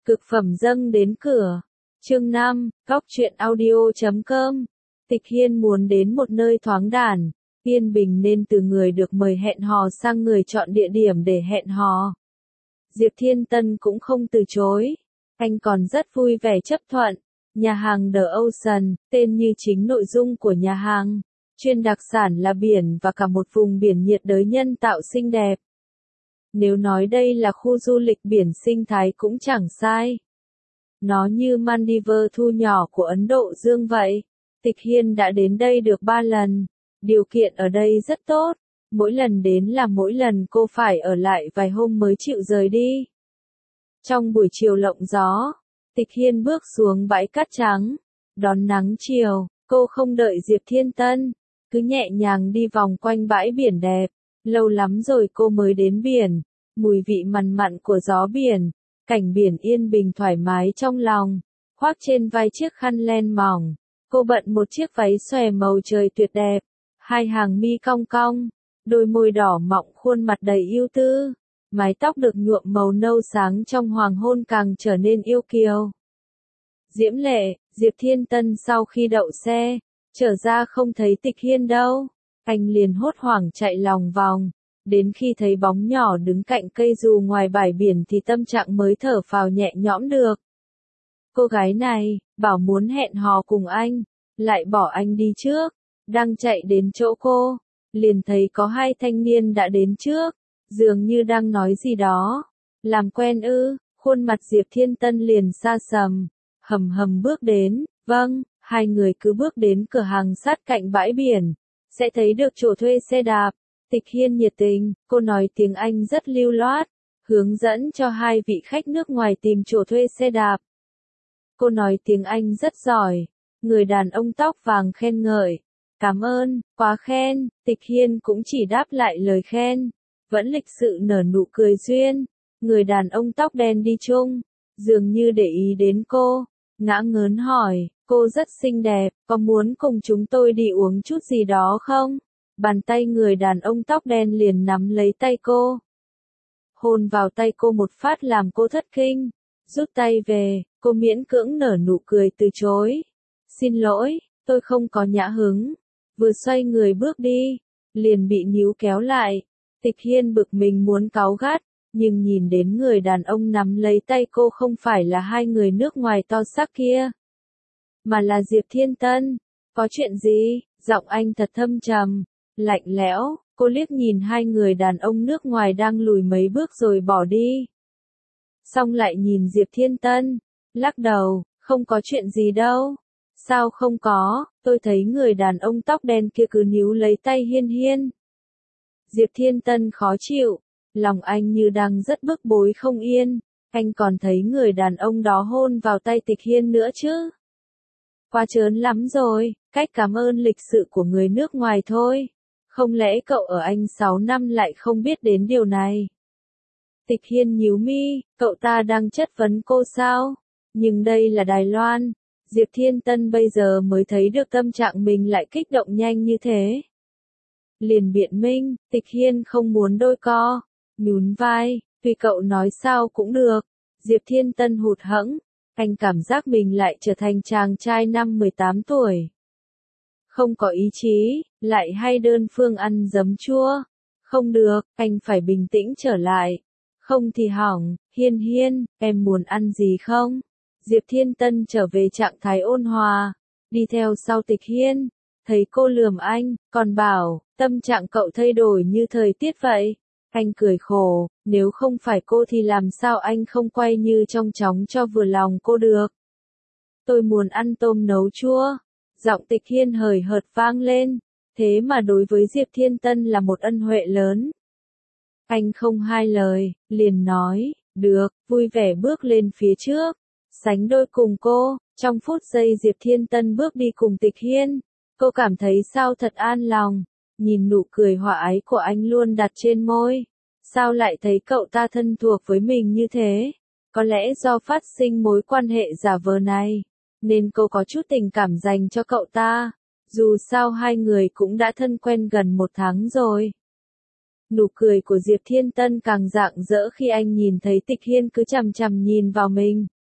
Cực phẩm dâng đến cửa. Chương 5, Góc truyện audio.com. Tịch Hiên muốn đến một nơi thoáng đãng, yên bình nên từ người được mời hẹn hò sang người chọn địa điểm để hẹn hò. Diệp Thiên Tân cũng không từ chối. Anh còn rất vui vẻ chấp thuận. Nhà hàng The Ocean, tên như chính nội dung của nhà hàng. Chuyên đặc sản là biển và cả một vùng biển nhiệt đới nhân tạo xinh đẹp. Nếu nói đây là khu du lịch biển sinh thái cũng chẳng sai. Nó như Maldives thu nhỏ của Ấn Độ Dương vậy. Tịch Hiên đã đến đây được 3 lần. Điều kiện ở đây rất tốt. Mỗi lần đến là mỗi lần cô phải ở lại vài hôm mới chịu rời đi. Trong buổi chiều lộng gió, Tịch Hiên bước xuống bãi cát trắng. Đón nắng chiều, cô không đợi Diệp Thiên Tân. Cứ nhẹ nhàng đi vòng quanh bãi biển đẹp. Lâu lắm rồi cô mới đến biển. Mùi vị mặn mặn của gió biển. Cảnh biển yên bình thoải mái trong lòng. Khoác trên vai chiếc khăn len mỏng. Cô bận một chiếc váy xòe màu trời tuyệt đẹp. Hai hàng mi cong cong. Đôi môi đỏ mọng, khuôn mặt đầy ưu tư. Mái tóc được nhuộm màu nâu sáng trong hoàng hôn càng trở nên yêu kiều. Diễm lệ, Diệp Thiên Tân sau khi đậu xe, trở ra không thấy Tịch Hiên đâu. Anh liền hốt hoảng chạy lòng vòng. Đến khi thấy bóng nhỏ đứng cạnh cây dù ngoài bãi biển thì tâm trạng mới thở phào nhẹ nhõm được. Cô gái này, bảo muốn hẹn hò cùng anh, lại bỏ anh đi trước. Đang chạy đến chỗ cô, liền thấy có hai thanh niên đã đến trước, dường như đang nói gì đó. Làm quen ư? Khuôn mặt Diệp Thiên Tân liền xa sầm, hầm hầm bước đến. Vâng, hai người cứ bước đến cửa hàng sát cạnh bãi biển, sẽ thấy được chỗ thuê xe đạp. Tịch Hiên nhiệt tình, cô nói tiếng Anh rất lưu loát, hướng dẫn cho hai vị khách nước ngoài tìm chỗ thuê xe đạp. Cô nói tiếng Anh rất giỏi, người đàn ông tóc vàng khen ngợi. Cảm ơn, quá khen. Tịch Hiên cũng chỉ đáp lại lời khen, vẫn lịch sự nở nụ cười duyên. Người đàn ông tóc đen đi chung, dường như để ý đến cô, ngã ngớn hỏi, cô rất xinh đẹp, có muốn cùng chúng tôi đi uống chút gì đó không? Bàn tay người đàn ông tóc đen liền nắm lấy tay cô. Hôn vào tay cô một phát làm cô thất kinh. Rút tay về, cô miễn cưỡng nở nụ cười từ chối. Xin lỗi, tôi không có nhã hứng. Vừa xoay người bước đi, liền bị níu kéo lại. Tịch Hiên bực mình muốn cáu gắt, nhưng nhìn đến người đàn ông nắm lấy tay cô không phải là hai người nước ngoài to xác kia, mà là Diệp Thiên Tân. Có chuyện gì? Giọng anh thật thâm trầm, lạnh lẽo. Cô liếc nhìn hai người đàn ông nước ngoài đang lùi mấy bước rồi bỏ đi. Xong lại nhìn Diệp Thiên Tân, lắc đầu, không có chuyện gì đâu. Sao không có? Tôi thấy người đàn ông tóc đen kia cứ níu lấy tay Hiên Hiên. Diệp Thiên Tân khó chịu, lòng anh như đang rất bức bối không yên. Anh còn thấy người đàn ông đó hôn vào tay Tịch Hiên nữa chứ. Quá trớn lắm rồi, cách cảm ơn lịch sự của người nước ngoài thôi. Không lẽ cậu ở Anh 6 năm lại không biết đến điều này? Tịch Hiên nhíu mi, cậu ta đang chất vấn cô sao? Nhưng đây là Đài Loan. Diệp Thiên Tân bây giờ mới thấy được tâm trạng mình lại kích động nhanh như thế. Liền biện minh, Tịch Hiên không muốn đôi co. Nhún vai, tùy cậu nói sao cũng được. Diệp Thiên Tân hụt hẫng, anh cảm giác mình lại trở thành chàng trai năm 18 tuổi. Không có ý chí, lại hay đơn phương ăn giấm chua. Không được, anh phải bình tĩnh trở lại. Không thì hỏng. Hiên Hiên, em muốn ăn gì không? Diệp Thiên Tân trở về trạng thái ôn hòa, đi theo sau Tịch Hiên. Thấy cô lườm anh, còn bảo, tâm trạng cậu thay đổi như thời tiết vậy. Anh cười khổ, nếu không phải cô thì làm sao anh không quay như trong chóng cho vừa lòng cô được. Tôi muốn ăn tôm nấu chua. Giọng Tịch Hiên hời hợt vang lên, thế mà đối với Diệp Thiên Tân là một ân huệ lớn. Anh không hai lời, liền nói, được, vui vẻ bước lên phía trước, sánh đôi cùng cô. Trong phút giây Diệp Thiên Tân bước đi cùng Tịch Hiên, cô cảm thấy sao thật an lòng, nhìn nụ cười hòa ái của anh luôn đặt trên môi. Sao lại thấy cậu ta thân thuộc với mình như thế? Có lẽ do phát sinh mối quan hệ giả vờ này, nên cô có chút tình cảm dành cho cậu ta. Dù sao hai người cũng đã thân quen gần 1 tháng rồi. Nụ cười của Diệp Thiên Tân càng rạng rỡ khi anh nhìn thấy Tịch Hiên cứ chằm chằm nhìn vào mình.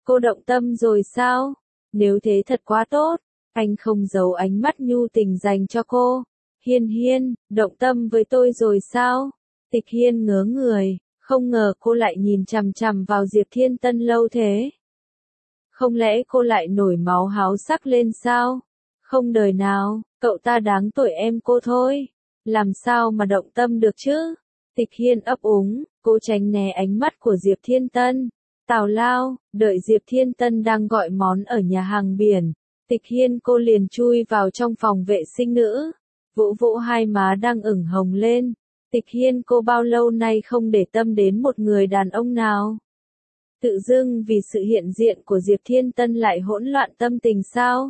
Cô động tâm rồi sao? Nếu thế thật quá tốt. Anh không giấu ánh mắt nhu tình dành cho cô. Hiên Hiên, động tâm với tôi rồi sao? Tịch Hiên ngớ người, không ngờ cô lại nhìn chằm chằm vào Diệp Thiên Tân lâu thế. Không lẽ cô lại nổi máu háo sắc lên sao? Không đời nào, cậu ta đáng tuổi em cô thôi. Làm sao mà động tâm được chứ? Tịch Hiên ấp úng, cô tránh né ánh mắt của Diệp Thiên Tân. Tào lao, đợi Diệp Thiên Tân đang gọi món ở nhà hàng biển. Tịch Hiên cô liền chui vào trong phòng vệ sinh nữ. Vỗ vỗ hai má đang ửng hồng lên. Tịch Hiên cô bao lâu nay không để tâm đến một người đàn ông nào? Tự dưng vì sự hiện diện của Diệp Thiên Tân lại hỗn loạn tâm tình sao?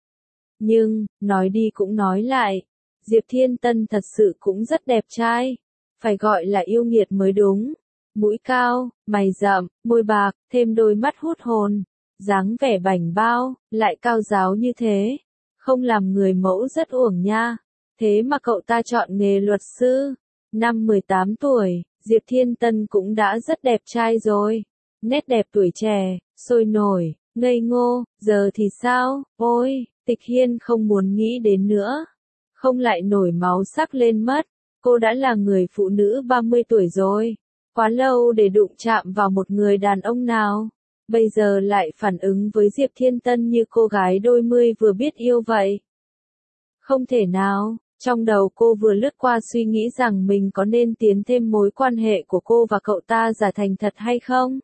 Nhưng, nói đi cũng nói lại, Diệp Thiên Tân thật sự cũng rất đẹp trai. Phải gọi là yêu nghiệt mới đúng. Mũi cao, mày rậm, môi bạc, thêm đôi mắt hút hồn. Dáng vẻ bảnh bao, lại cao giáo như thế. Không làm người mẫu rất uổng nha. Thế mà cậu ta chọn nghề luật sư. Năm 18 tuổi, Diệp Thiên Tân cũng đã rất đẹp trai rồi. Nét đẹp tuổi trẻ, sôi nổi, ngây ngô, giờ thì sao? Ôi, Tịch Hiên không muốn nghĩ đến nữa. Không lại nổi máu sắc lên mất. Cô đã là người phụ nữ 30 tuổi rồi. Quá lâu để đụng chạm vào một người đàn ông nào. Bây giờ lại phản ứng với Diệp Thiên Tân như cô gái đôi mươi vừa biết yêu vậy. Không thể nào, trong đầu cô vừa lướt qua suy nghĩ rằng mình có nên tiến thêm mối quan hệ của cô và cậu ta giả thành thật hay không.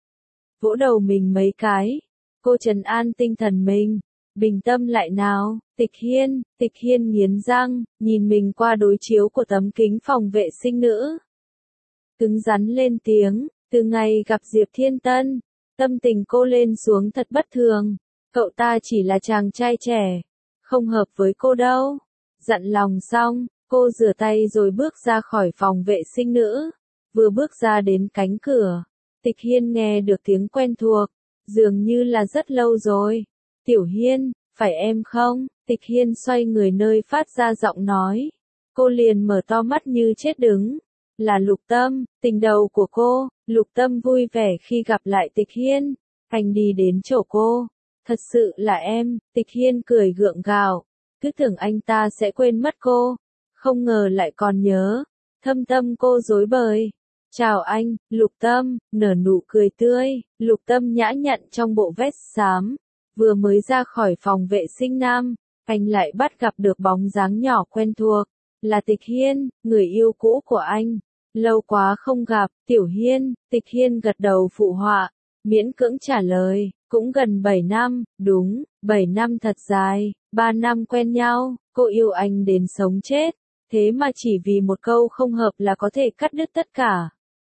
Vỗ đầu mình mấy cái. Cô trấn an tinh thần mình. Bình tâm lại nào, Tịch Hiên nghiến răng, nhìn mình qua đối chiếu của tấm kính phòng vệ sinh nữ. Cứng rắn lên tiếng, từ ngày gặp Diệp Thiên Tân, tâm tình cô lên xuống thật bất thường. Cậu ta chỉ là chàng trai trẻ, không hợp với cô đâu. Dặn lòng xong, cô rửa tay rồi bước ra khỏi phòng vệ sinh nữ. Vừa bước ra đến cánh cửa, Tịch Hiên nghe được tiếng quen thuộc, dường như là rất lâu rồi. Tiểu Hiên, phải em không? Tịch Hiên xoay người nơi phát ra giọng nói. Cô liền mở to mắt như chết đứng. Là Lục Tâm, tình đầu của cô. Lục Tâm vui vẻ khi gặp lại Tịch Hiên. Anh đi đến chỗ cô. Thật sự là em. Tịch Hiên cười gượng gạo. Cứ tưởng anh ta sẽ quên mất cô. Không ngờ lại còn nhớ. Thâm tâm cô rối bời. Chào anh, Lục Tâm, nở nụ cười tươi. Lục Tâm nhã nhặn trong bộ vest xám. Vừa mới ra khỏi phòng vệ sinh nam, anh lại bắt gặp được bóng dáng nhỏ quen thuộc. Là Tịch Hiên, người yêu cũ của anh. Lâu quá không gặp, Tiểu Hiên. Tịch Hiên gật đầu phụ họa, miễn cưỡng trả lời, cũng gần 7 năm, đúng, 7 năm thật dài, 3 năm quen nhau, cô yêu anh đến sống chết, thế mà chỉ vì một câu không hợp là có thể cắt đứt tất cả.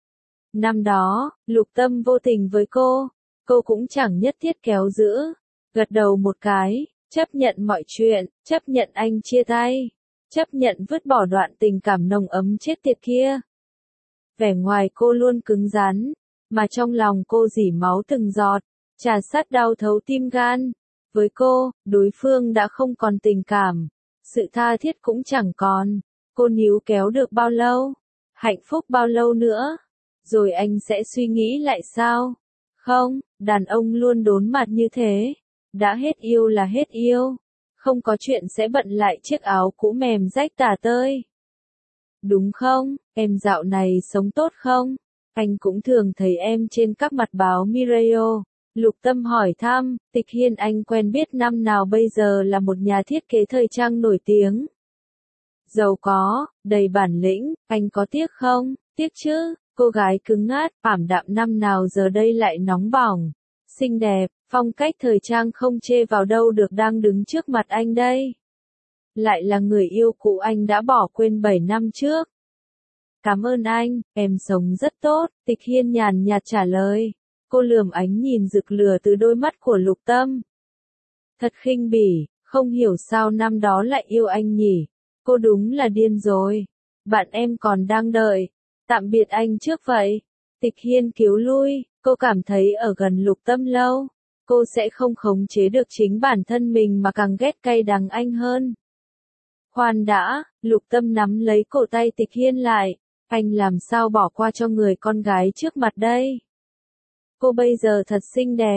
Năm đó, Lục Tâm vô tình với cô cũng chẳng nhất thiết kéo giữ, gật đầu một cái, chấp nhận mọi chuyện, chấp nhận anh chia tay, chấp nhận vứt bỏ đoạn tình cảm nồng ấm chết tiệt kia. Vẻ ngoài cô luôn cứng rắn, mà trong lòng cô rỉ máu từng giọt, trà sát đau thấu tim gan. Với cô, đối phương đã không còn tình cảm, sự tha thiết cũng chẳng còn. Cô níu kéo được bao lâu? Hạnh phúc bao lâu nữa? Rồi anh sẽ suy nghĩ lại sao? Không, đàn ông luôn đốn mặt như thế. Đã hết yêu là hết yêu. Không có chuyện sẽ bận lại chiếc áo cũ mềm rách tả tơi. Đúng không, em dạo này sống tốt không? Anh cũng thường thấy em trên các mặt báo Mireio. Lục Tâm hỏi thăm, Tịch Hiên anh quen biết năm nào bây giờ là một nhà thiết kế thời trang nổi tiếng. Giàu có, đầy bản lĩnh, anh có tiếc không? Tiếc chứ, cô gái cứng ngát, ảm đạm năm nào giờ đây lại nóng bỏng. Xinh đẹp, phong cách thời trang không chê vào đâu được đang đứng trước mặt anh đây. Lại là người yêu cũ anh đã bỏ quên 7 năm trước. Cảm ơn anh, em sống rất tốt, Tịch Hiên nhàn nhạt trả lời. Cô lườm ánh nhìn rực lửa từ đôi mắt của Lục Tâm. Thật khinh bỉ, không hiểu sao năm đó lại yêu anh nhỉ. Cô đúng là điên rồi. Bạn em còn đang đợi. Tạm biệt anh trước vậy. Tịch Hiên cứu lui, cô cảm thấy ở gần Lục Tâm lâu, cô sẽ không khống chế được chính bản thân mình mà càng ghét cay đắng anh hơn. Khoan đã, Lục Tâm nắm lấy cổ tay Tịch Hiên lại. Anh làm sao bỏ qua cho người con gái trước mặt đây? Cô bây giờ thật xinh đẹp,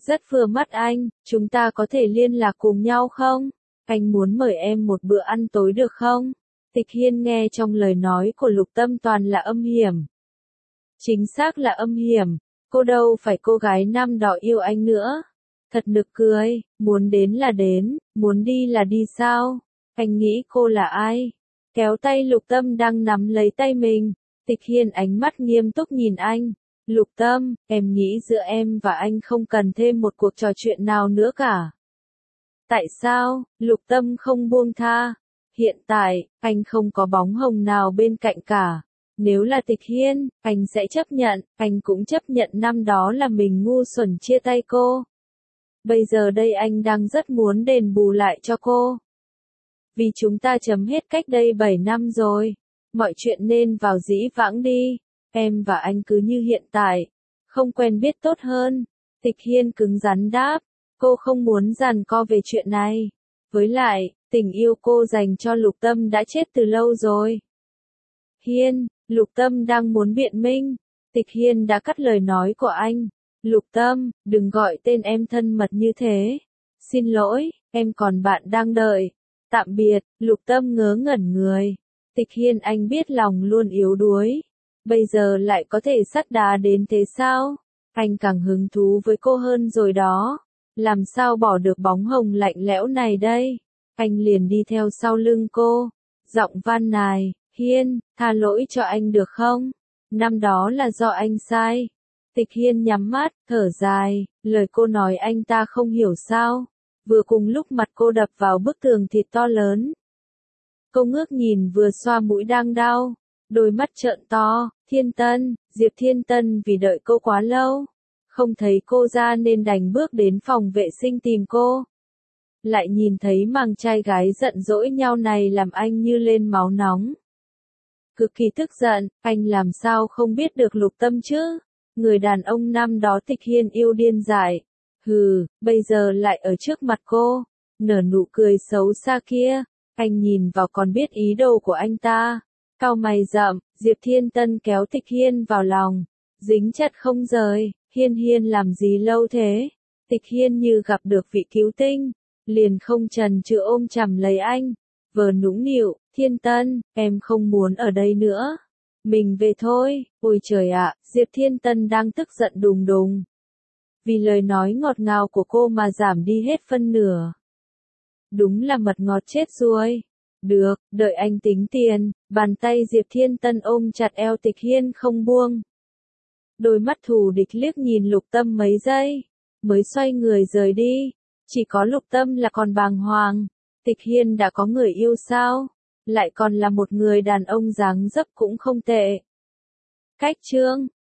Rất vừa mắt anh, chúng ta có thể liên lạc cùng nhau không? Anh muốn mời em một bữa ăn tối được không? Tịch Hiên nghe trong lời nói của Lục Tâm toàn là âm hiểm. Chính xác là âm hiểm, cô đâu phải cô gái năm đó yêu anh nữa. Thật nực cười, muốn đến là đến, muốn đi là đi sao? Anh nghĩ cô là ai? Kéo tay Lục Tâm đang nắm lấy tay mình, Tịch Hiên ánh mắt nghiêm túc nhìn anh. Lục Tâm, em nghĩ giữa em và anh không cần thêm một cuộc trò chuyện nào nữa cả. Tại sao? Lục Tâm không buông tha. Hiện tại, anh không có bóng hồng nào bên cạnh cả. Nếu là Tịch Hiên, anh sẽ chấp nhận, anh cũng chấp nhận năm đó là mình ngu xuẩn chia tay cô. Bây giờ đây anh đang rất muốn đền bù lại cho cô. Vì chúng ta chấm hết cách đây 7 năm rồi. Mọi chuyện nên vào dĩ vãng đi. Em và anh cứ như hiện tại. Không quen biết tốt hơn. Tịch Hiên cứng rắn đáp. Cô không muốn giằng co về chuyện này. Với lại, tình yêu cô dành cho Lục Tâm đã chết từ lâu rồi. Hiên, Lục Tâm đang muốn biện minh. Tịch Hiên đã cắt lời nói của anh. Lục Tâm, đừng gọi tên em thân mật như thế. Xin lỗi, em còn bạn đang đợi. Tạm biệt, Lục Tâm ngớ ngẩn người. Tịch Hiên anh biết lòng luôn yếu đuối. Bây giờ lại có thể sắt đá đến thế sao? Anh càng hứng thú với cô hơn rồi đó. Làm sao bỏ được bóng hồng lạnh lẽo này đây? Anh liền đi theo sau lưng cô. Giọng van nài, Hiên, tha lỗi cho anh được không? Năm đó là do anh sai. Tịch Hiên nhắm mắt, thở dài, lời cô nói anh ta không hiểu sao. Vừa cùng lúc mặt cô đập vào bức tường thịt to lớn. Cô ngước nhìn vừa xoa mũi đang đau. Đôi mắt trợn to, Thiên Tân, Diệp Thiên Tân vì đợi cô quá lâu. Không thấy cô ra nên đành bước đến phòng vệ sinh tìm cô. Lại nhìn thấy màng trai gái giận dỗi nhau này làm anh như lên máu nóng. Cực kỳ tức giận, anh làm sao không biết được Lục Tâm chứ? Người đàn ông năm đó Tịch Hiên yêu điên dại. Hừ, bây giờ lại ở trước mặt cô. Nở nụ cười xấu xa kia. Anh nhìn vào còn biết ý đồ của anh ta. Cau mày rậm, Diệp Thiên Tân kéo Tịch Hiên vào lòng. Dính chặt không rời, Hiên làm gì lâu thế? Tịch Hiên như gặp được vị cứu tinh. Liền không chần chừ ôm chầm lấy anh. Vờ nũng nịu, Thiên Tân, em không muốn ở đây nữa. Mình về thôi, ôi trời ạ, Diệp Thiên Tân đang tức giận đùng đùng. Vì lời nói ngọt ngào của cô mà giảm đi hết phân nửa. Đúng là mật ngọt chết ruồi. Được, đợi anh tính tiền, bàn tay Diệp Thiên Tân ôm chặt eo Tịch Hiên không buông. Đôi mắt thù địch liếc nhìn Lục Tâm mấy giây, mới xoay người rời đi. Chỉ có Lục Tâm là còn bàng hoàng. Tịch Hiên đã có người yêu sao? Lại còn là một người đàn ông dáng dấp cũng không tệ. Cách chương